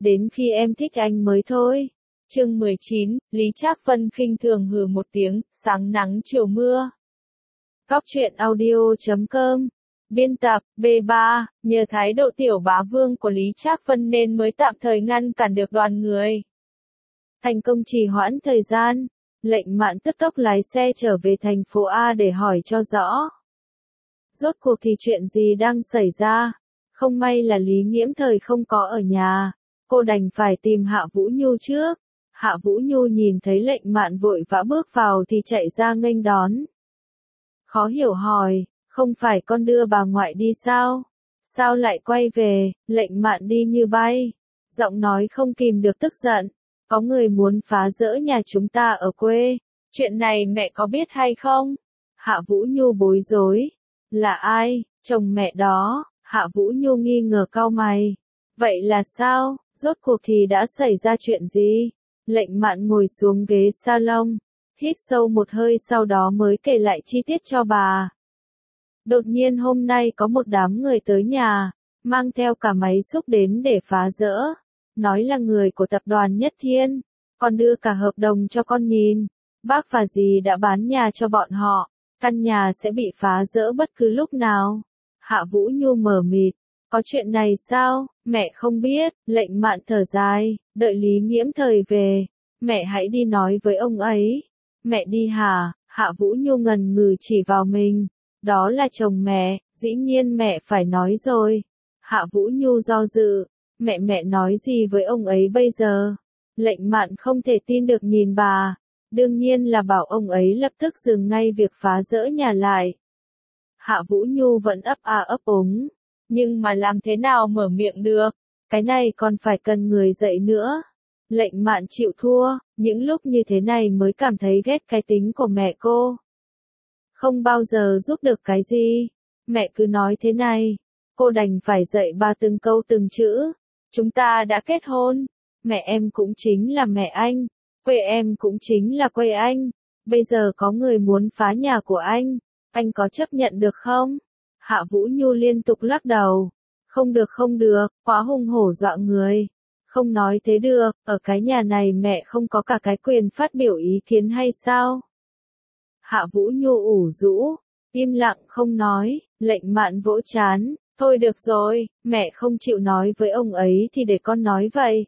đến khi em thích anh mới thôi. Chương 19, Lý Trác Vân khinh thường hừ một tiếng, sáng nắng chiều mưa. Góc truyện audio.com. Biên tập, B3, nhờ thái độ tiểu bá vương của Lý Trác Vân nên mới tạm thời ngăn cản được đoàn người. Thành công trì hoãn thời gian, Lệnh Mạn tức tốc lái xe trở về thành phố A để hỏi cho rõ. Rốt cuộc thì chuyện gì đang xảy ra? Không may là Lý Nghiễm Thời không có ở nhà, cô đành phải tìm Hạ Vũ Nhu trước. Hạ Vũ Nhu nhìn thấy Lệnh Mạn vội vã bước vào thì chạy ra nghênh đón. Khó hiểu hỏi, không phải con đưa bà ngoại đi sao? Sao lại quay về? Lệnh Mạn đi như bay. Giọng nói không kìm được tức giận. Có người muốn phá rỡ nhà chúng ta ở quê. Chuyện này mẹ có biết hay không? Hạ Vũ Nhu bối rối. Là ai? Chồng mẹ đó. Hạ Vũ Nhu nghi ngờ cau mày. Vậy là sao? Rốt cuộc thì đã xảy ra chuyện gì? Lệnh Mạn ngồi xuống ghế salon, hít sâu một hơi sau đó mới kể lại chi tiết cho bà. Đột nhiên hôm nay có một đám người tới nhà, mang theo cả máy xúc đến để phá rỡ. Nói là người của tập đoàn Nhất Thiên, còn đưa cả hợp đồng cho con nhìn. Bác và dì đã bán nhà cho bọn họ, căn nhà sẽ bị phá rỡ bất cứ lúc nào. Hạ Vũ Nhu mờ mịt. Có chuyện này sao? Mẹ không biết. Lệnh Mạn thở dài, đợi Lý Nghiễm Thời về. Mẹ hãy đi nói với ông ấy. Mẹ đi hả? Hạ Vũ Nhu ngần ngừ chỉ vào mình. Đó là chồng mẹ, dĩ nhiên mẹ phải nói rồi. Hạ Vũ Nhu do dự. Mẹ nói gì với ông ấy bây giờ? Lệnh Mạn không thể tin được nhìn bà. Đương nhiên là bảo ông ấy lập tức dừng ngay việc phá rỡ nhà lại. Hạ Vũ Nhu vẫn ấp a ấp úng. Nhưng mà làm thế nào mở miệng được? Cái này còn phải cần người dạy nữa. Lệnh Mạn chịu thua, những lúc như thế này mới cảm thấy ghét cái tính của mẹ cô. Không bao giờ giúp được cái gì. Mẹ cứ nói thế này. Cô đành phải dạy bà từng câu từng chữ. Chúng ta đã kết hôn. Mẹ em cũng chính là mẹ anh. Quê em cũng chính là quê anh. Bây giờ có người muốn phá nhà của anh có chấp nhận được không? Hạ Vũ Nhu liên tục lắc đầu. Không được, quá hung hổ dọa người. Không nói thế được, ở cái nhà này mẹ không có cả cái quyền phát biểu ý kiến hay sao? Hạ Vũ Nhu ủ rũ, im lặng không nói. Lệnh Mạn vỗ chán. Thôi được rồi, mẹ không chịu nói với ông ấy thì để con nói vậy.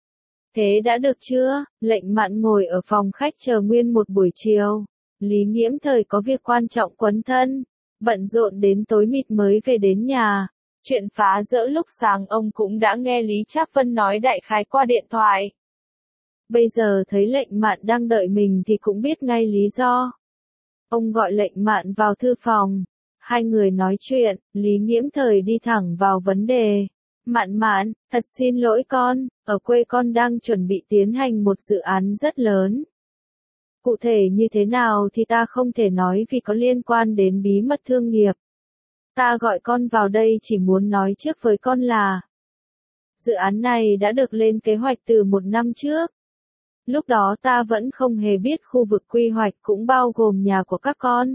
Thế đã được chưa? Lệnh Mạn ngồi ở phòng khách chờ nguyên một buổi chiều. Lý Nghiễm Thời có việc quan trọng quấn thân, bận rộn đến tối mịt mới về đến nhà. Chuyện phá rỡ lúc sáng ông cũng đã nghe Lý Trác Vân nói đại khái qua điện thoại. Bây giờ thấy Lệnh Mạn đang đợi mình thì cũng biết ngay lý do. Ông gọi Lệnh Mạn vào thư phòng. Hai người nói chuyện, Lý Nghiễm Thời đi thẳng vào vấn đề. Mạn, thật xin lỗi con, ở quê con đang chuẩn bị tiến hành một dự án rất lớn. Cụ thể như thế nào thì ta không thể nói vì có liên quan đến bí mật thương nghiệp. Ta gọi con vào đây chỉ muốn nói trước với con là dự án này đã được lên kế hoạch từ 1 năm trước. Lúc đó ta vẫn không hề biết khu vực quy hoạch cũng bao gồm nhà của các con.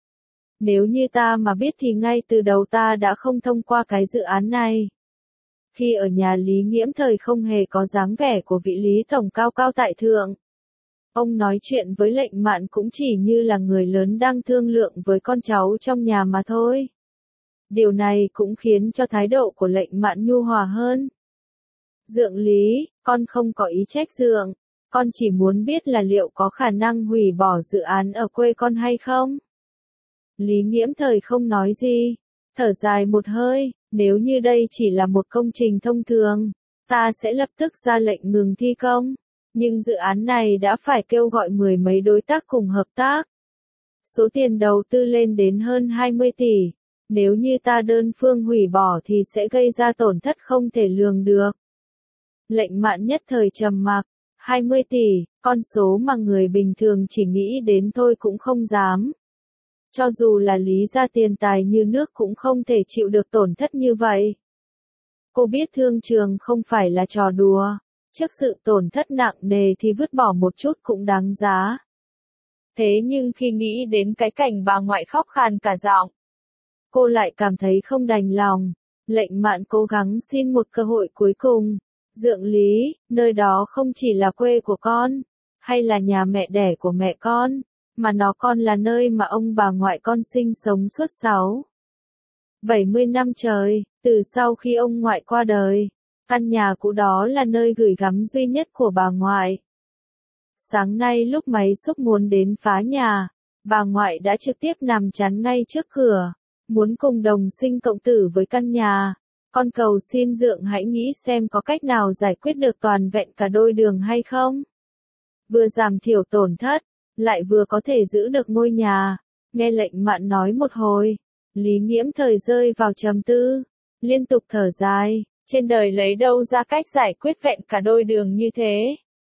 Nếu như ta mà biết thì ngay từ đầu ta đã không thông qua cái dự án này. Khi ở nhà Lý Nghiễm Thời không hề có dáng vẻ của vị Lý Tổng cao cao tại thượng. Ông nói chuyện với Lệnh Mạn cũng chỉ như là người lớn đang thương lượng với con cháu trong nhà mà thôi. Điều này cũng khiến cho thái độ của Lệnh Mạn nhu hòa hơn. Dượng Lý, con không có ý trách dượng. Con chỉ muốn biết là liệu có khả năng hủy bỏ dự án ở quê con hay không? Lý Nghiễm Thời không nói gì. Thở dài một hơi, nếu như đây chỉ là một công trình thông thường, ta sẽ lập tức ra lệnh ngừng thi công. Nhưng dự án này đã phải kêu gọi 10 mấy đối tác cùng hợp tác. Số tiền đầu tư lên đến hơn 20 tỷ. Nếu như ta đơn phương hủy bỏ thì sẽ gây ra tổn thất không thể lường được. Lệnh Mạn nhất thời trầm mặc. 20 tỷ, con số mà người bình thường chỉ nghĩ đến thôi cũng không dám. Cho dù là Lý gia tiền tài như nước cũng không thể chịu được tổn thất như vậy. Cô biết thương trường không phải là trò đùa. Trước sự tổn thất nặng nề thì vứt bỏ một chút cũng đáng giá. Thế nhưng khi nghĩ đến cái cảnh bà ngoại khóc khan cả giọng, cô lại cảm thấy không đành lòng. Lệnh Mạn cố gắng xin một cơ hội cuối cùng. Dượng Lý, nơi đó không chỉ là quê của con, hay là nhà mẹ đẻ của mẹ con, mà nó còn là nơi mà ông bà ngoại con sinh sống suốt 70 năm trời, từ sau khi ông ngoại qua đời. Căn nhà cũ đó là nơi gửi gắm duy nhất của bà ngoại. Sáng nay lúc máy xúc muốn đến phá nhà, bà ngoại đã trực tiếp nằm chắn ngay trước cửa, muốn cùng đồng sinh cộng tử với căn nhà. Con cầu xin Dượng hãy nghĩ xem có cách nào giải quyết được toàn vẹn cả đôi đường hay không. Vừa giảm thiểu tổn thất, lại vừa có thể giữ được ngôi nhà. Nghe lệnh Mạn nói một hồi, Lý Nghiễm thời rơi vào trầm tư, liên tục thở dài, trên đời lấy đâu ra cách giải quyết vẹn cả đôi đường như thế.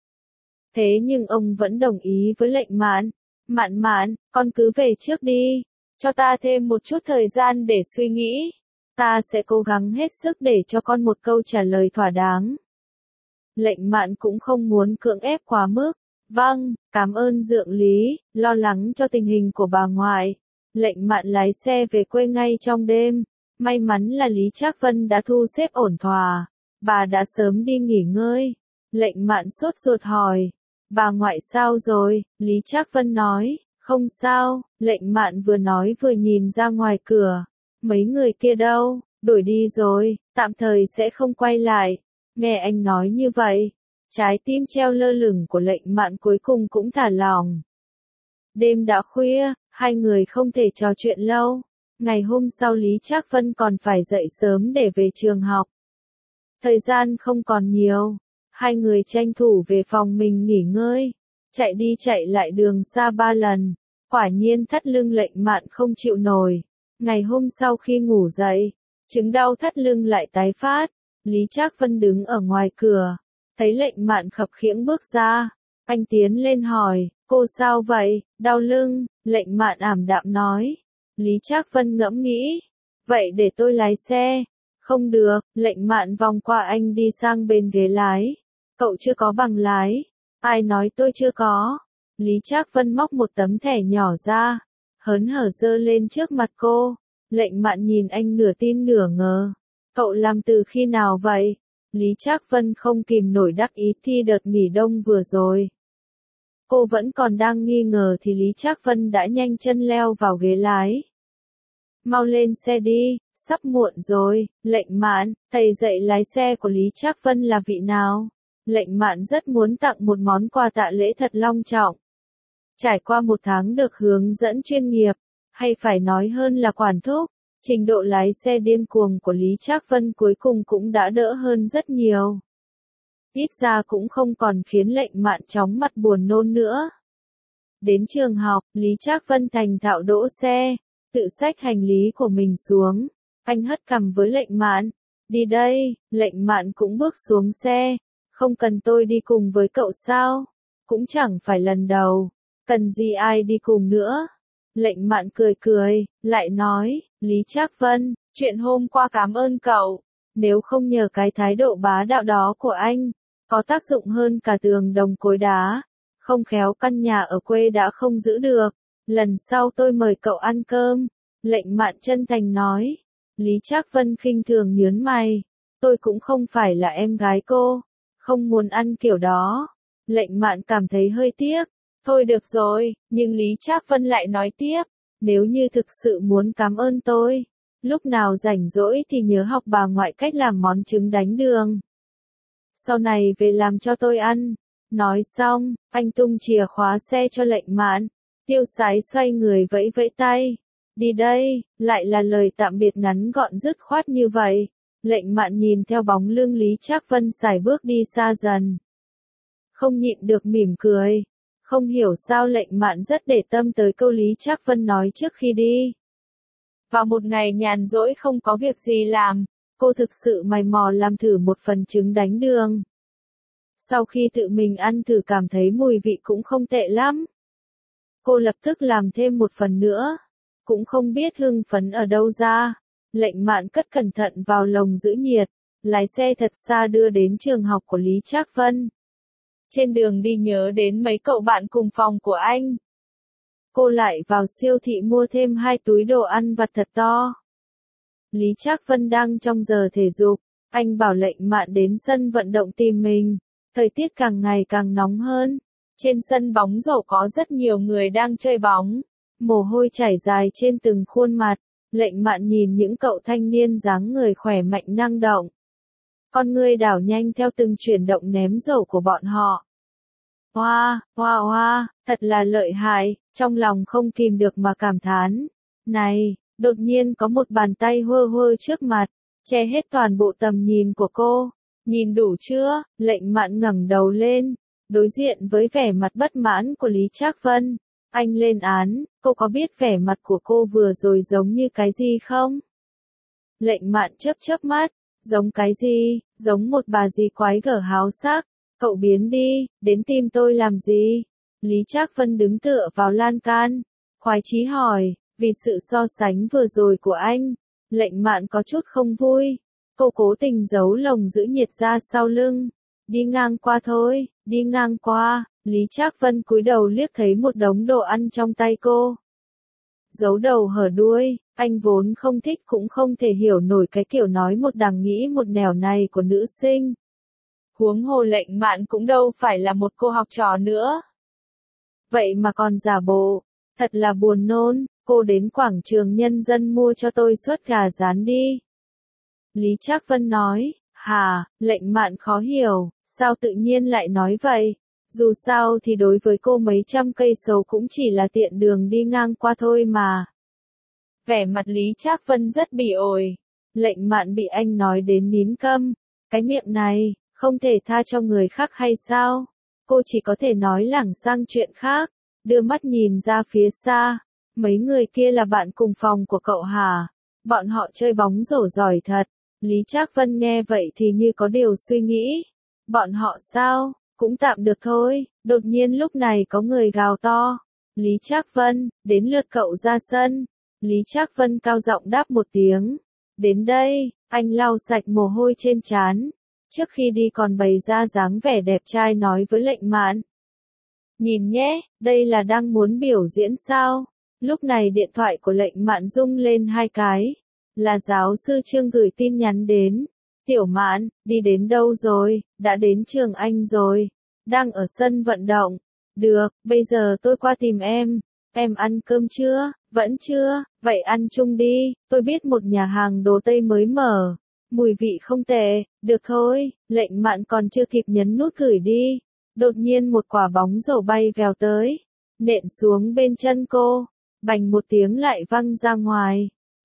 Thế nhưng ông vẫn đồng ý với lệnh Mạn. Mạn, con cứ về trước đi, cho ta thêm một chút thời gian để suy nghĩ. Ta sẽ cố gắng hết sức để cho con một câu trả lời thỏa đáng. Lệnh Mạn cũng không muốn cưỡng ép quá mức. Vâng, cảm ơn Dượng Lý, lo lắng cho tình hình của bà ngoại. Lệnh Mạn lái xe về quê ngay trong đêm. May mắn là Lý Trác Vân đã thu xếp ổn thỏa. Bà đã sớm đi nghỉ ngơi. Lệnh Mạn sốt ruột hỏi. Bà ngoại sao rồi? Lý Trác Vân nói. Không sao. Lệnh Mạn vừa nói vừa nhìn ra ngoài cửa. Mấy người kia đâu? Đuổi đi rồi, tạm thời sẽ không quay lại. Nghe anh nói như vậy, trái tim treo lơ lửng của lệnh Mạn cuối cùng cũng thả lỏng. Đêm đã khuya, hai người không thể trò chuyện lâu. Ngày hôm sau Lý Trác Vân còn phải dậy sớm để về trường học. Thời gian không còn nhiều, hai người tranh thủ về phòng mình nghỉ ngơi. Chạy đi chạy lại đường xa 3 lần, quả nhiên thắt lưng lệnh Mạn không chịu nổi. Ngày hôm sau khi ngủ dậy, chứng đau thắt lưng lại tái phát. Lý Trác Vân đứng ở ngoài cửa, thấy lệnh Mạn khập khiễng bước ra. Anh tiến lên hỏi, cô sao vậy, đau lưng? Lệnh Mạn ảm đạm nói. Lý Trác Vân ngẫm nghĩ, vậy để tôi lái xe. Không được, lệnh Mạn vòng qua anh đi sang bên ghế lái. Cậu chưa có bằng lái. Ai nói tôi chưa có? Lý Trác Vân móc một tấm thẻ nhỏ ra, hớn hở giơ lên trước mặt cô. Lệnh Mạn nhìn anh nửa tin nửa ngờ. Cậu làm từ khi nào vậy? Lý Trác Vân không kìm nổi đắc ý thi đợt nghỉ đông vừa rồi. Cô vẫn còn đang nghi ngờ thì Lý Trác Vân đã nhanh chân leo vào ghế lái. Mau lên xe đi, sắp muộn rồi. Lệnh Mạn, thầy dạy lái xe của Lý Trác Vân là vị nào? Lệnh Mạn rất muốn tặng một món quà tạ lễ thật long trọng. Trải qua 1 tháng được hướng dẫn chuyên nghiệp, hay phải nói hơn là quản thúc, trình độ lái xe điên cuồng của Lý Trác Vân cuối cùng cũng đã đỡ hơn rất nhiều. Ít ra cũng không còn khiến lệnh Mạn chóng mặt buồn nôn nữa. Đến trường học, Lý Trác Vân thành thạo đỗ xe, tự xách hành lý của mình xuống. Anh hất cằm với lệnh Mạn. Đi đây, lệnh Mạn cũng bước xuống xe. Không cần tôi đi cùng với cậu sao? Cũng chẳng phải lần đầu. Cần gì ai đi cùng nữa? Lệnh Mạn cười cười, lại nói, Lý Trác Vân, chuyện hôm qua cảm ơn cậu. Nếu không nhờ cái thái độ bá đạo đó của anh, có tác dụng hơn cả tường đồng cối đá. Không khéo căn nhà ở quê đã không giữ được. Lần sau tôi mời cậu ăn cơm. Lệnh Mạn chân thành nói. Lý Trác Vân khinh thường nhướng mày. Tôi cũng không phải là em gái cô. Không muốn ăn kiểu đó. Lệnh Mạn cảm thấy hơi tiếc. Thôi được rồi, nhưng Lý Trác Vân lại nói tiếp. Nếu như thực sự muốn cảm ơn tôi, lúc nào rảnh rỗi thì nhớ học bà ngoại cách làm món trứng đánh đường. Sau này về làm cho tôi ăn. Nói xong, anh tung chìa khóa xe cho lệnh Mạn. Tiêu Sái xoay người vẫy vẫy tay. Đi đây, lại là lời tạm biệt ngắn gọn dứt khoát như vậy. Lệnh Mạn nhìn theo bóng lưng Lý Trác Vân sải bước đi xa dần. Không nhịn được mỉm cười. Không hiểu sao lệnh Mạn rất để tâm tới câu Lý Trác Vân nói trước khi đi. Vào một ngày nhàn rỗi không có việc gì làm, cô thực sự mày mò làm thử một phần trứng đánh đường. Sau khi tự mình ăn thử cảm thấy mùi vị cũng không tệ lắm. Cô lập tức làm thêm một phần nữa. Cũng không biết hưng phấn ở đâu ra. Lệnh Mạn cất cẩn thận vào lồng giữ nhiệt, lái xe thật xa đưa đến trường học của Lý Trác Vân. Trên đường đi nhớ đến mấy cậu bạn cùng phòng của anh. Cô lại vào siêu thị mua thêm 2 túi đồ ăn vặt thật to. Lý Trác Vân đang trong giờ thể dục, Anh bảo Lệnh Mạn đến sân vận động tìm mình. Thời tiết càng ngày càng nóng hơn. Trên sân bóng rổ có rất nhiều người đang chơi bóng. Mồ hôi chảy dài trên từng khuôn mặt. Lệnh Mạn nhìn những cậu thanh niên dáng người khỏe mạnh năng động. Con ngươi đảo nhanh theo từng chuyển động ném rổ của bọn họ. Hoa, hoa hoa, thật là lợi hại, trong lòng không kìm được mà cảm thán. Này, đột nhiên có một bàn tay hơ hơ trước mặt, che hết toàn bộ tầm nhìn của cô. Nhìn đủ chưa? Lệnh Mạn ngẩng đầu lên, đối diện với vẻ mặt bất mãn của Lý Trác Vân. Anh lên án, cô có biết vẻ mặt của cô vừa rồi giống như cái gì không? Lệnh Mạn chớp chớp mắt, giống cái gì, giống một bà dì quái gở háo sắc. Cậu biến đi, đến tìm tôi làm gì? Lý Trác Vân đứng tựa vào lan can, khoái chí hỏi, vì sự so sánh vừa rồi của anh. Lệnh Mạn có chút không vui. Cô cố tình giấu lồng giữ nhiệt ra sau lưng. Đi ngang qua thôi, đi ngang qua. Lý Trác Vân cúi đầu liếc thấy một đống đồ ăn trong tay cô. Giấu đầu hở đuôi, anh vốn không thích cũng không thể hiểu nổi cái kiểu nói một đằng nghĩ một nẻo này của nữ sinh. Huống hồ Lệnh Mạn cũng đâu phải là một cô học trò nữa. Vậy mà còn giả bộ, thật là buồn nôn, cô đến quảng trường Nhân dân mua cho tôi suất gà rán đi. Lý Trác Vân nói, hả, Lệnh Mạn khó hiểu, sao tự nhiên lại nói vậy? Dù sao thì đối với cô mấy trăm cây số cũng chỉ là tiện đường đi ngang qua thôi mà. Vẻ mặt Lý Trác Vân rất bỉ ổi. Lệnh Mạn bị anh nói đến nín câm. Cái miệng này, không thể tha cho người khác hay sao? Cô chỉ có thể nói lảng sang chuyện khác. Đưa mắt nhìn ra phía xa. Mấy người kia là bạn cùng phòng của cậu hả? Bọn họ chơi bóng rổ giỏi thật. Lý Trác Vân nghe vậy thì như có điều suy nghĩ. Bọn họ sao? Cũng tạm được thôi. Đột nhiên lúc này có người gào to. Lý Trác Vân, đến lượt cậu ra sân. Lý Trác Vân cao giọng đáp một tiếng. Đến đây, anh lau sạch mồ hôi trên trán. Trước khi đi còn bày ra dáng vẻ đẹp trai nói với Lệnh Mạn. Nhìn nhé, đây là đang muốn biểu diễn sao? Lúc này điện thoại của Lệnh Mạn rung lên 2 cái. Là giáo sư Trương gửi tin nhắn đến. Tiểu Mạn, đi đến đâu rồi? Đã đến trường Anh rồi. Đang ở sân vận động. Được, bây giờ tôi qua tìm em. Em ăn cơm chưa? Vẫn chưa? Vậy ăn chung đi. Tôi biết một nhà hàng đồ Tây mới mở. Mùi vị không tệ. Được thôi. Lệnh Mạn còn chưa kịp nhấn nút gửi đi. Đột nhiên một quả bóng rổ bay vèo tới. Nện xuống bên chân cô. Bành một tiếng lại văng ra ngoài.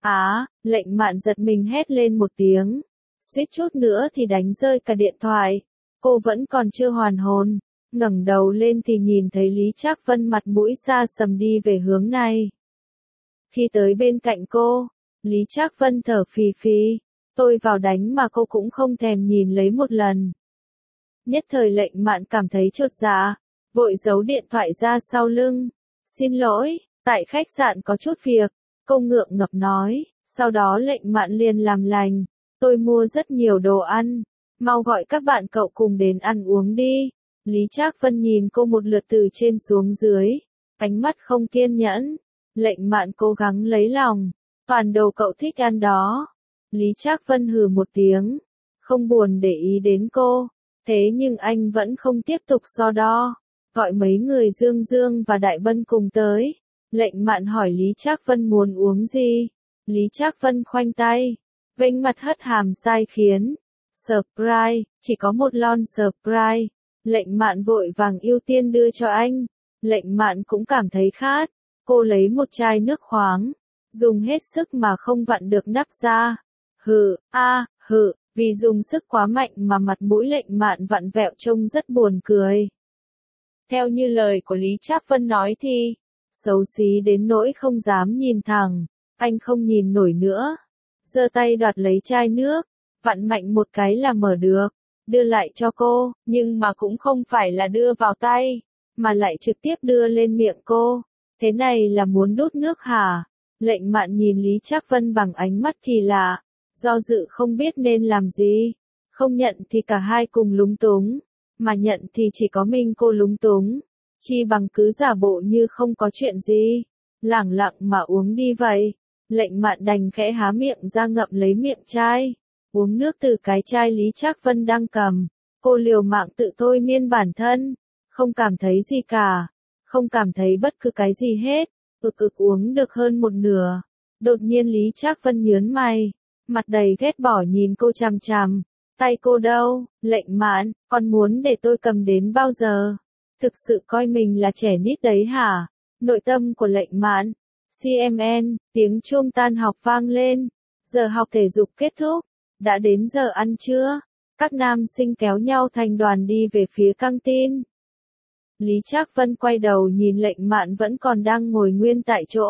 Lệnh Mạn giật mình hét lên một tiếng. Suýt chút nữa thì đánh rơi cả điện thoại. Cô vẫn còn chưa hoàn hồn. Ngẩng đầu lên thì nhìn thấy Lý Trác Vân mặt mũi xa sầm đi về hướng này. Khi tới bên cạnh cô, Lý Trác Vân thở phì phì. Tôi vào đánh mà cô cũng không thèm nhìn lấy một lần. Nhất thời Lệnh Mạn cảm thấy chột dạ, vội giấu điện thoại ra sau lưng. Xin lỗi, tại khách sạn có chút việc. Cô ngượng ngập nói. Sau đó Lệnh Mạn liền làm lành. Tôi mua rất nhiều đồ ăn. Mau gọi các bạn cậu cùng đến ăn uống đi. Lý Trác Vân nhìn cô một lượt từ trên xuống dưới. Ánh mắt không kiên nhẫn. Lệnh Mạn cố gắng lấy lòng. Toàn đồ cậu thích ăn đó. Lý Trác Vân hừ một tiếng. Không buồn để ý đến cô. Thế nhưng anh vẫn không tiếp tục so đo. Gọi mấy người Dương Dương và Đại Bân cùng tới. Lệnh Mạn hỏi Lý Trác Vân muốn uống gì. Lý Trác Vân khoanh tay. Vênh mặt hất hàm sai khiến. Surprise, chỉ có một lon surprise. Lệnh Mạn vội vàng ưu tiên đưa cho anh. Lệnh Mạn cũng cảm thấy khát. Cô lấy một chai nước khoáng. Dùng hết sức mà không vặn được nắp ra. Vì dùng sức quá mạnh mà mặt mũi Lệnh Mạn vặn vẹo trông rất buồn cười. Theo như lời của Lý Trác Vân nói thì, xấu xí đến nỗi không dám nhìn thẳng. Anh không nhìn nổi nữa. Giơ tay đoạt lấy chai nước. Vặn mạnh một cái là mở được. Đưa lại cho cô, nhưng mà cũng không phải là đưa vào tay, mà lại trực tiếp đưa lên miệng cô. Thế này là muốn đút nước hả? Lệnh Mạn nhìn Lý Trác Vân bằng ánh mắt kỳ lạ, do dự không biết nên làm gì. Không nhận thì cả hai cùng lúng túng, mà nhận thì chỉ có mình cô lúng túng. Chi bằng cứ giả bộ như không có chuyện gì, lẳng lặng mà uống đi vậy. Lệnh Mạn đành khẽ há miệng ra ngậm lấy miệng chai. Uống nước từ cái chai Lý Trác Vân đang cầm. Cô liều mạng tự thôi miên bản thân. Không cảm thấy gì cả. Không cảm thấy bất cứ cái gì hết. Uống được hơn một nửa. Đột nhiên Lý Trác Vân nhướng mày. Mặt đầy ghét bỏ nhìn cô chằm chằm. Tay cô đâu, Lệnh Mạn, con muốn để tôi cầm đến bao giờ? Thực sự coi mình là trẻ nít đấy hả? Nội tâm của Lệnh Mạn. CMN, tiếng chuông tan học vang lên. Giờ học thể dục kết thúc. Đã đến giờ ăn trưa. Các nam sinh kéo nhau thành đoàn đi về phía căng tin. Lý Trác Vân quay đầu nhìn Lệnh Mạn vẫn còn đang ngồi nguyên tại chỗ.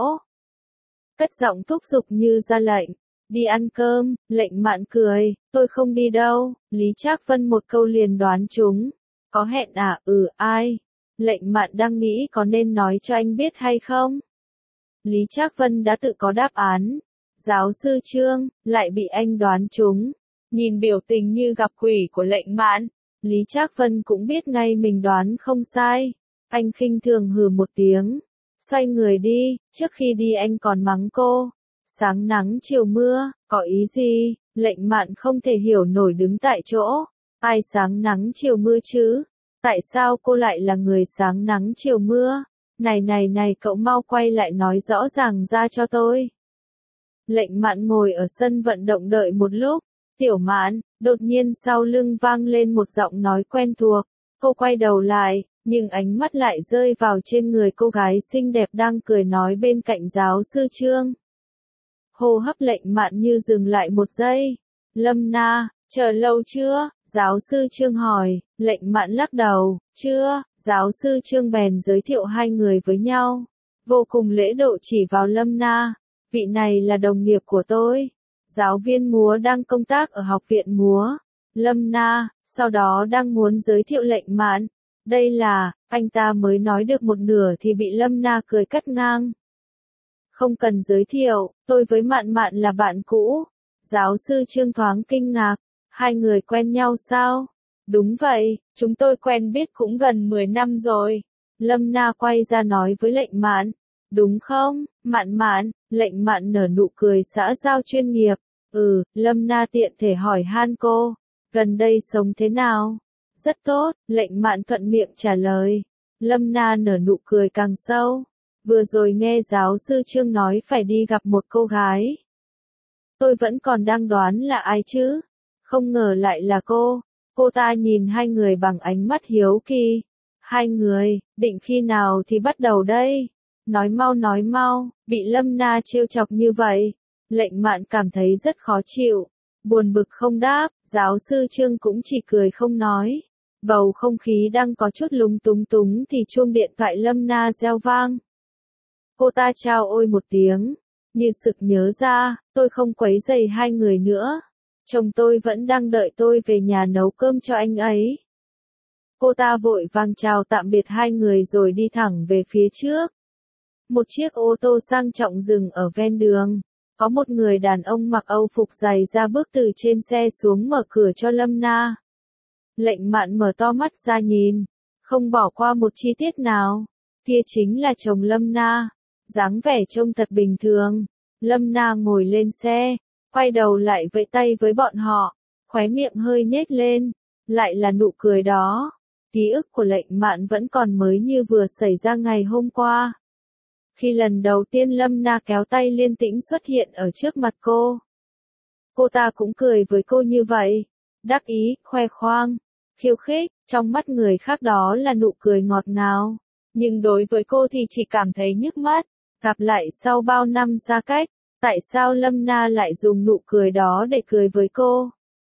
Cất giọng thúc giục như ra lệnh. Đi ăn cơm, Lệnh Mạn cười, tôi không đi đâu. Lý Trác Vân một câu liền đoán trúng. Có hẹn à? Ai? Lệnh Mạn đang nghĩ có nên nói cho anh biết hay không? Lý Trác Vân đã tự có đáp án. Giáo sư Trương, lại bị anh đoán trúng. Nhìn biểu tình như gặp quỷ của Lệnh Mạn, Lý Trác Vân cũng biết ngay mình đoán không sai. Anh khinh thường hừ một tiếng. Xoay người đi, trước khi đi anh còn mắng cô. Sáng nắng chiều mưa, có ý gì? Lệnh Mạn không thể hiểu nổi đứng tại chỗ. Ai sáng nắng chiều mưa chứ? Tại sao cô lại là người sáng nắng chiều mưa? Này, cậu mau quay lại nói rõ ràng ra cho tôi. Lệnh Mạn ngồi ở sân vận động đợi một lúc. Tiểu Mạn, đột nhiên sau lưng vang lên một giọng nói quen thuộc. Cô quay đầu lại, nhưng ánh mắt lại rơi vào trên người cô gái xinh đẹp đang cười nói bên cạnh giáo sư Trương. Hô hấp Lệnh Mạn như dừng lại một giây. Lâm Na, chờ lâu chưa? Giáo sư Trương hỏi. Lệnh Mạn lắc đầu. Chưa. Giáo sư Trương bèn giới thiệu hai người với nhau. Vô cùng lễ độ chỉ vào Lâm Na. Vị này là đồng nghiệp của tôi. Giáo viên múa đang công tác ở học viện múa. Lâm Na, sau đó đang muốn giới thiệu Lệnh Mạn. Đây là, anh ta mới nói được một nửa thì bị Lâm Na cười cắt ngang. Không cần giới thiệu, tôi với Mạn Mạn là bạn cũ. Giáo sư Trương thoáng kinh ngạc. Hai người quen nhau sao? Đúng vậy, chúng tôi quen biết cũng gần 10 năm rồi. Lâm Na quay ra nói với Lệnh Mạn. Đúng không, Mạn Mạn? Lệnh Mạn nở nụ cười xã giao chuyên nghiệp. Lâm Na tiện thể hỏi han cô. Gần đây sống thế nào? Rất tốt, Lệnh Mạn thuận miệng trả lời. Lâm Na nở nụ cười càng sâu. Vừa rồi nghe giáo sư Trương nói phải đi gặp một cô gái. Tôi vẫn còn đang đoán là ai chứ? Không ngờ lại là cô. Cô ta nhìn hai người bằng ánh mắt hiếu kỳ. Hai người, định khi nào thì bắt đầu đây? Nói mau, bị Lâm Na trêu chọc như vậy. Lệnh Mạn cảm thấy rất khó chịu. Buồn bực không đáp, giáo sư Trương cũng chỉ cười không nói. Bầu không khí đang có chút lúng túng thì chuông điện thoại Lâm Na reo vang. Cô ta chào ôi một tiếng. Như sực nhớ ra, tôi không quấy rầy hai người nữa. Chồng tôi vẫn đang đợi tôi về nhà nấu cơm cho anh ấy. Cô ta vội vàng chào tạm biệt hai người rồi đi thẳng về phía trước. Một chiếc ô tô sang trọng dừng ở ven đường. Có một người đàn ông mặc âu phục dày da bước từ trên xe xuống mở cửa cho Lâm Na. Lệnh Mạn mở to mắt ra nhìn. Không bỏ qua một chi tiết nào. Kia chính là chồng Lâm Na. Dáng vẻ trông thật bình thường. Lâm Na ngồi lên xe. Quay đầu lại vẫy tay với bọn họ. Khóe miệng hơi nhếch lên. Lại là nụ cười đó. Ký ức của Lệnh Mạn vẫn còn mới như vừa xảy ra ngày hôm qua. Khi lần đầu tiên Lâm Na kéo tay Liên Tĩnh xuất hiện ở trước mặt cô. Cô ta cũng cười với cô như vậy. Đắc ý, khoe khoang, khiêu khích, trong mắt người khác đó là nụ cười ngọt ngào. Nhưng đối với cô thì chỉ cảm thấy nhức mắt. Gặp lại sau bao năm xa cách, tại sao Lâm Na lại dùng nụ cười đó để cười với cô?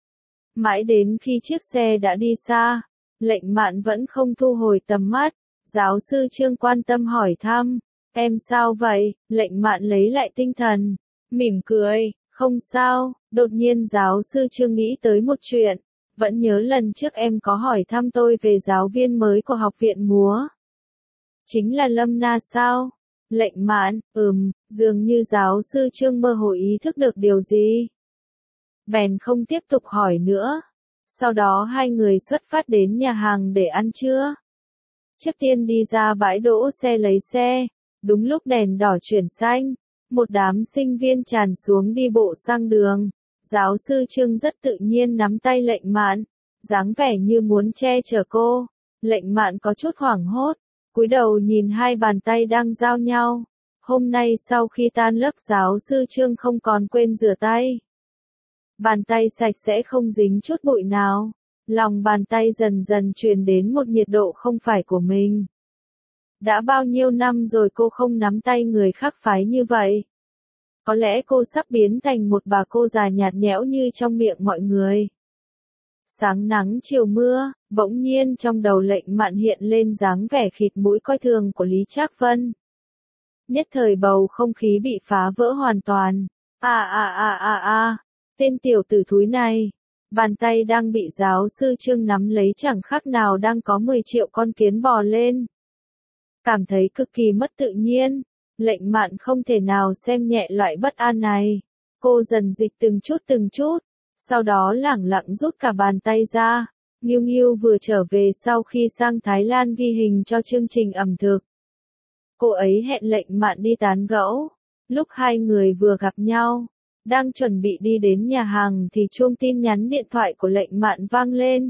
Mãi đến khi chiếc xe đã đi xa, Lệnh Mạn vẫn không thu hồi tầm mắt. Giáo sư Trương quan tâm hỏi thăm. Em sao vậy? Lệnh Mạn lấy lại tinh thần. Mỉm cười. Không sao. Đột nhiên giáo sư Trương nghĩ tới một chuyện. Vẫn nhớ lần trước em có hỏi thăm tôi về giáo viên mới của học viện múa. Chính là Lâm Na sao? Lệnh Mạn, dường như giáo sư Trương mơ hồ ý thức được điều gì. Bèn không tiếp tục hỏi nữa. Sau đó hai người xuất phát đến nhà hàng để ăn trưa. Trước tiên đi ra bãi đỗ xe lấy xe. Đúng lúc đèn đỏ chuyển xanh, một đám sinh viên tràn xuống đi bộ sang đường. Giáo sư Trương rất tự nhiên nắm tay Lệnh Mạn, dáng vẻ như muốn che chở cô. Lệnh Mạn có chút hoảng hốt, cúi đầu nhìn hai bàn tay đang giao nhau. Hôm nay sau khi tan lớp giáo sư Trương không còn quên rửa tay. Bàn tay sạch sẽ không dính chút bụi nào. Lòng bàn tay dần dần truyền đến một nhiệt độ không phải của mình. Đã bao nhiêu năm rồi cô không nắm tay người khác phái như vậy. Có lẽ cô sắp biến thành một bà cô già nhạt nhẽo như trong miệng mọi người. Sáng nắng chiều mưa, bỗng nhiên trong đầu Lệnh Mạn hiện lên dáng vẻ khịt mũi coi thường của Lý Trác Vân. Nhất thời bầu không khí bị phá vỡ hoàn toàn. Tên tiểu tử thúi này. Bàn tay đang bị giáo sư Trương nắm lấy chẳng khác nào đang có 10 triệu con kiến bò lên. Cảm thấy cực kỳ mất tự nhiên. Lệnh Mạn không thể nào xem nhẹ loại bất an này. Cô dần dịch từng chút. Sau đó lẳng lặng rút cả bàn tay ra. Nghiêu Nghiêu vừa trở về sau khi sang Thái Lan ghi hình cho chương trình ẩm thực. Cô ấy hẹn Lệnh Mạn đi tán gẫu. Lúc hai người vừa gặp nhau, đang chuẩn bị đi đến nhà hàng thì chuông tin nhắn điện thoại của Lệnh Mạn vang lên.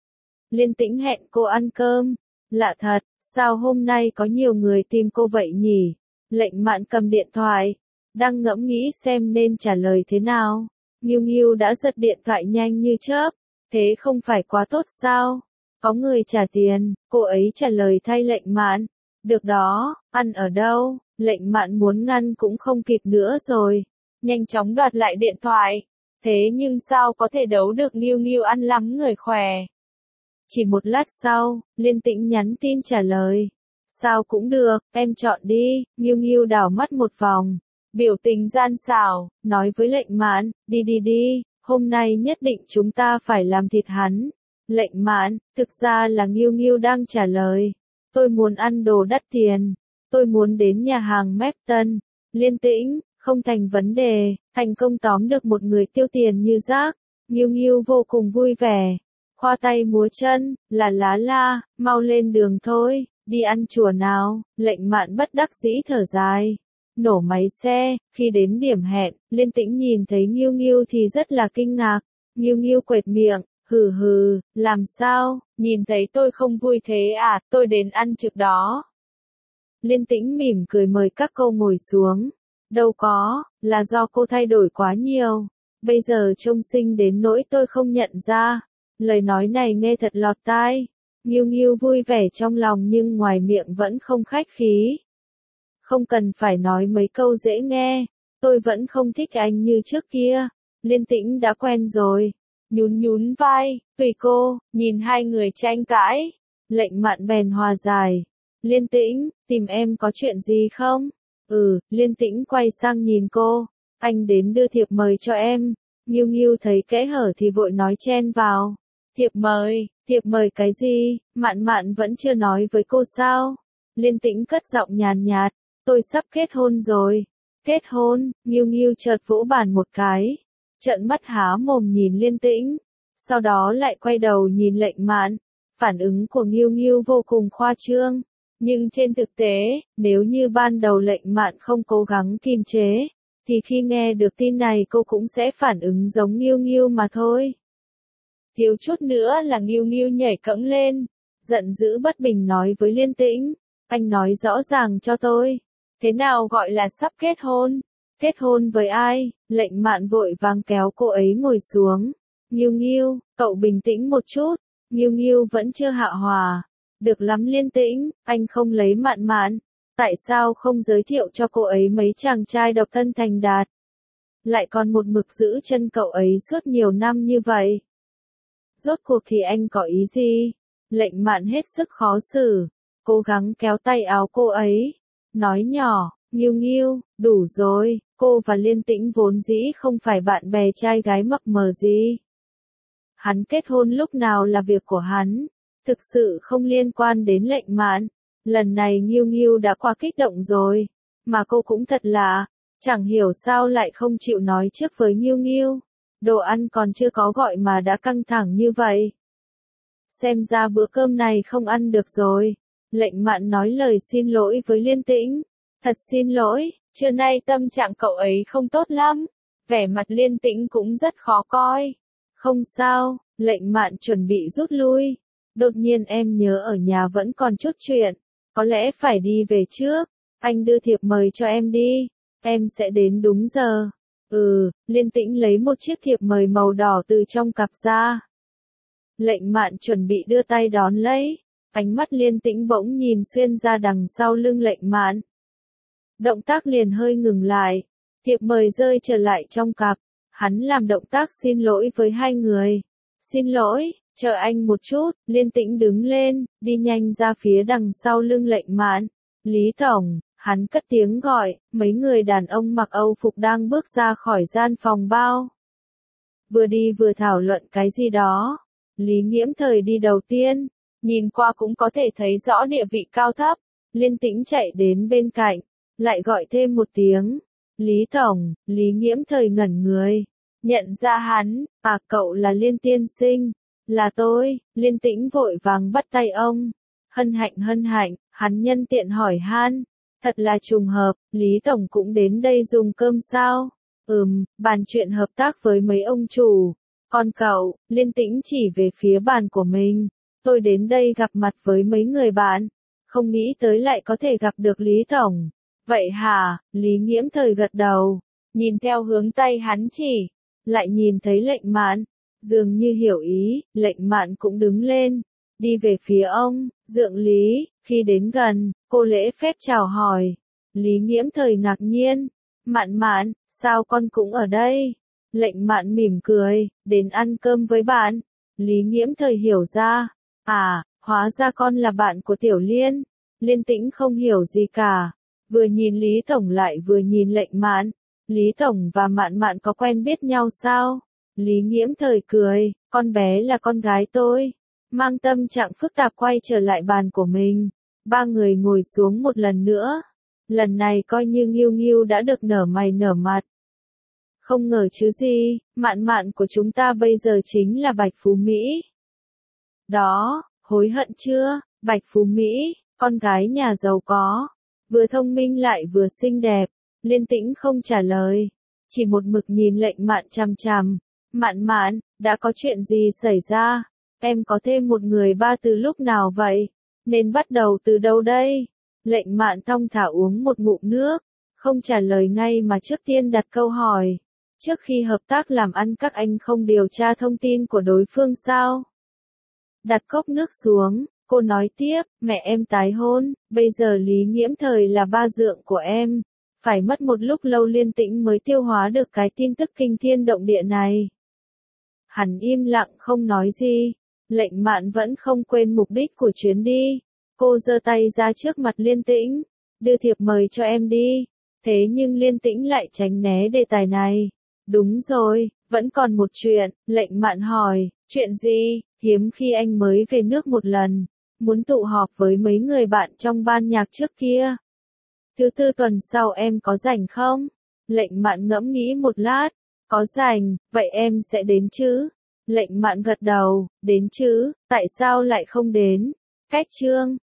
Liên Tĩnh hẹn cô ăn cơm. Lạ thật, sao hôm nay có nhiều người tìm cô vậy nhỉ? Lệnh Mạn cầm điện thoại, đang ngẫm nghĩ xem nên trả lời thế nào. Nghiêu Nghiêu đã giật điện thoại nhanh như chớp. Thế không phải quá tốt sao? Có người trả tiền, cô ấy trả lời thay Lệnh Mạn. Được đó, ăn ở đâu? Lệnh Mạn muốn ngăn cũng không kịp nữa rồi. Nhanh chóng đoạt lại điện thoại. Thế nhưng sao có thể đấu được Nghiêu Nghiêu ăn lắm người khỏe. Chỉ một lát sau, Liên Tĩnh nhắn tin trả lời. Sao cũng được, em chọn đi. Nghiêu Nghiêu đảo mắt một vòng. Biểu tình gian xảo, nói với Lệnh Mạn, đi, hôm nay nhất định chúng ta phải làm thịt hắn. Lệnh Mạn, thực ra là Nghiêu Nghiêu đang trả lời. Tôi muốn ăn đồ đắt tiền. Tôi muốn đến nhà hàng Mepton. Liên Tĩnh, không thành vấn đề, thành công tóm được một người tiêu tiền như rác. Nghiêu Nghiêu vô cùng vui vẻ. Khoa tay múa chân, la, mau lên đường thôi, đi ăn chùa nào. Lệnh Mạn bất đắc dĩ thở dài. Nổ máy xe, khi đến điểm hẹn, Liên Tĩnh nhìn thấy Nghiêu Nghiêu thì rất là kinh ngạc. Nghiêu Nghiêu quệt miệng, hừ, làm sao, nhìn thấy tôi không vui thế à, tôi đến ăn trực đó. Liên Tĩnh mỉm cười mời các cô ngồi xuống. Đâu có, là do cô thay đổi quá nhiều. Bây giờ trông xinh đến nỗi tôi không nhận ra. Lời nói này nghe thật lọt tai. Nghiêu Nghiêu vui vẻ trong lòng nhưng ngoài miệng vẫn không khách khí. Không cần phải nói mấy câu dễ nghe. Tôi vẫn không thích anh như trước kia. Liên Tĩnh đã quen rồi. Nhún vai, tùy cô, nhìn hai người tranh cãi. Lệnh Mạn bèn hòa giải. Liên Tĩnh, tìm em có chuyện gì không? Liên Tĩnh quay sang nhìn cô. Anh đến đưa thiệp mời cho em. Nghiêu Nghiêu thấy kẽ hở thì vội nói chen vào. Thiệp mời cái gì? Mạn vẫn chưa nói với cô sao? Liên Tĩnh cất giọng nhàn nhạt. Tôi sắp kết hôn rồi. Kết hôn? Nghiêu Nghiêu chợt vỗ bàn một cái. Trợn mắt há mồm nhìn Liên Tĩnh. Sau đó lại quay đầu nhìn Lệnh Mạn. Phản ứng của Nghiêu Nghiêu vô cùng khoa trương. Nhưng trên thực tế, nếu như ban đầu Lệnh Mạn không cố gắng kiềm chế, thì khi nghe được tin này cô cũng sẽ phản ứng giống Nghiêu Nghiêu mà thôi. Thiếu chút nữa là Nghiêu Nghiêu nhảy cẫng lên, giận dữ bất bình nói với Liên Tĩnh, anh nói rõ ràng cho tôi, thế nào gọi là sắp kết hôn? Kết hôn với ai? Lệnh Mạn vội vàng kéo cô ấy ngồi xuống. Nghiêu Nghiêu, cậu bình tĩnh một chút. Nghiêu Nghiêu vẫn chưa hạ hòa. Được lắm Liên Tĩnh, anh không lấy Mạn. Tại sao không giới thiệu cho cô ấy mấy chàng trai độc thân thành đạt? Lại còn một mực giữ chân cậu ấy suốt nhiều năm như vậy. Rốt cuộc thì anh có ý gì? Lệnh Mạn hết sức khó xử. Cố gắng kéo tay áo cô ấy. Nói nhỏ, Nghiêu, đủ rồi, cô và Liên Tĩnh vốn dĩ không phải bạn bè trai gái mập mờ gì. Hắn kết hôn lúc nào là việc của hắn. Thực sự không liên quan đến Lệnh Mạn. Lần này Nghiêu đã quá kích động rồi. Mà cô cũng thật lạ. Chẳng hiểu sao lại không chịu nói trước với Nghiêu. Đồ ăn còn chưa có gọi mà đã căng thẳng như vậy. Xem ra bữa cơm này không ăn được rồi. Lệnh Mạn nói lời xin lỗi với Liên Tĩnh. Thật xin lỗi, trưa nay tâm trạng cậu ấy không tốt lắm. vẻ mặt Liên Tĩnh cũng rất khó coi. Không sao, Lệnh Mạn chuẩn bị rút lui. Đột nhiên em nhớ ở nhà vẫn còn chút chuyện, có lẽ phải đi về trước. Anh đưa thiệp mời cho em đi, em sẽ đến đúng giờ. Liên Tĩnh lấy một chiếc thiệp mời màu đỏ từ trong cặp ra. Lệnh Mạn chuẩn bị đưa tay đón lấy, ánh mắt Liên Tĩnh bỗng nhìn xuyên ra đằng sau lưng Lệnh Mạn. Động tác liền hơi ngừng lại, thiệp mời rơi trở lại trong cặp, hắn làm động tác xin lỗi với hai người. Xin lỗi, chờ anh một chút, Liên Tĩnh đứng lên, đi nhanh ra phía đằng sau lưng Lệnh Mạn. Lý Tổng, hắn cất tiếng gọi, mấy người đàn ông mặc Âu phục đang bước ra khỏi gian phòng bao. Vừa đi vừa thảo luận cái gì đó. Lý Nghiễm Thời đi đầu tiên, nhìn qua cũng có thể thấy rõ địa vị cao thấp. Liên Tĩnh chạy đến bên cạnh, lại gọi thêm một tiếng. Lý Tổng, Lý Nghiễm Thời ngẩn người, nhận ra hắn, cậu là Liên tiên sinh. Là tôi. Liên Tĩnh vội vàng bắt tay ông. Hân hạnh, hắn nhân tiện hỏi han. Thật là trùng hợp, Lý Tổng cũng đến đây dùng cơm sao? Bàn chuyện hợp tác với mấy ông chủ. Còn cậu, Liên Tĩnh chỉ về phía bàn của mình. Tôi đến đây gặp mặt với mấy người bạn. Không nghĩ tới lại có thể gặp được Lý Tổng. Vậy hả? Lý Nghiễm Thời gật đầu. Nhìn theo hướng tay hắn chỉ. Lại nhìn thấy Lệnh Mạn. Dường như hiểu ý, Lệnh Mạn cũng đứng lên. Đi về phía ông, Dượng Lý. Khi đến gần, cô lễ phép chào hỏi. Lý Nghiễm Thời ngạc nhiên. Mạn, sao con cũng ở đây? Lệnh Mạn mỉm cười, đến ăn cơm với bạn. Lý Nghiễm Thời hiểu ra. Hóa ra con là bạn của Tiểu Liên. Liên Tĩnh không hiểu gì cả. Vừa nhìn Lý Tổng lại vừa nhìn Lệnh Mạn. Lý Tổng và Mạn có quen biết nhau sao? Lý Nghiễm Thời cười, con bé là con gái tôi. Mang tâm trạng phức tạp quay trở lại bàn của mình. Ba người ngồi xuống một lần nữa. Lần này coi như Nghiêu đã được nở mày nở mặt. Không ngờ chứ gì, Mạn của chúng ta bây giờ chính là Bạch Phú Mỹ. Đó, hối hận chưa? Bạch Phú Mỹ, con gái nhà giàu có, vừa thông minh lại vừa xinh đẹp. Liên Tĩnh không trả lời, chỉ một mực nhìn Lệnh Mạn chằm chằm. Mạn, đã có chuyện gì xảy ra? Em có thêm một người ba từ lúc nào vậy? Nên bắt đầu từ đâu đây? Lệnh Mạn thong thả uống một ngụm nước, không trả lời ngay mà trước tiên đặt câu hỏi. Trước khi hợp tác làm ăn các anh không điều tra thông tin của đối phương sao? Đặt cốc nước xuống, cô nói tiếp, mẹ em tái hôn, bây giờ Lý Nghiễm Thời là ba dượng của em. Phải mất một lúc lâu Liên Tĩnh mới tiêu hóa được cái tin tức kinh thiên động địa này. Hắn im lặng không nói gì. Lệnh Mạn vẫn không quên mục đích của chuyến đi. Cô giơ tay ra trước mặt Liên Tĩnh. Đưa thiệp mời cho em đi. Thế nhưng Liên Tĩnh lại tránh né đề tài này. Đúng rồi, vẫn còn một chuyện. Lệnh Mạn hỏi, chuyện gì? Hiếm khi anh mới về nước một lần. Muốn tụ họp với mấy người bạn trong ban nhạc trước kia. Thứ tư tuần sau em có rảnh không? Lệnh Mạn ngẫm nghĩ một lát. Có rảnh, vậy em sẽ đến chứ? Lệnh Mạn gật đầu, đến chứ, tại sao lại không đến? Cách chương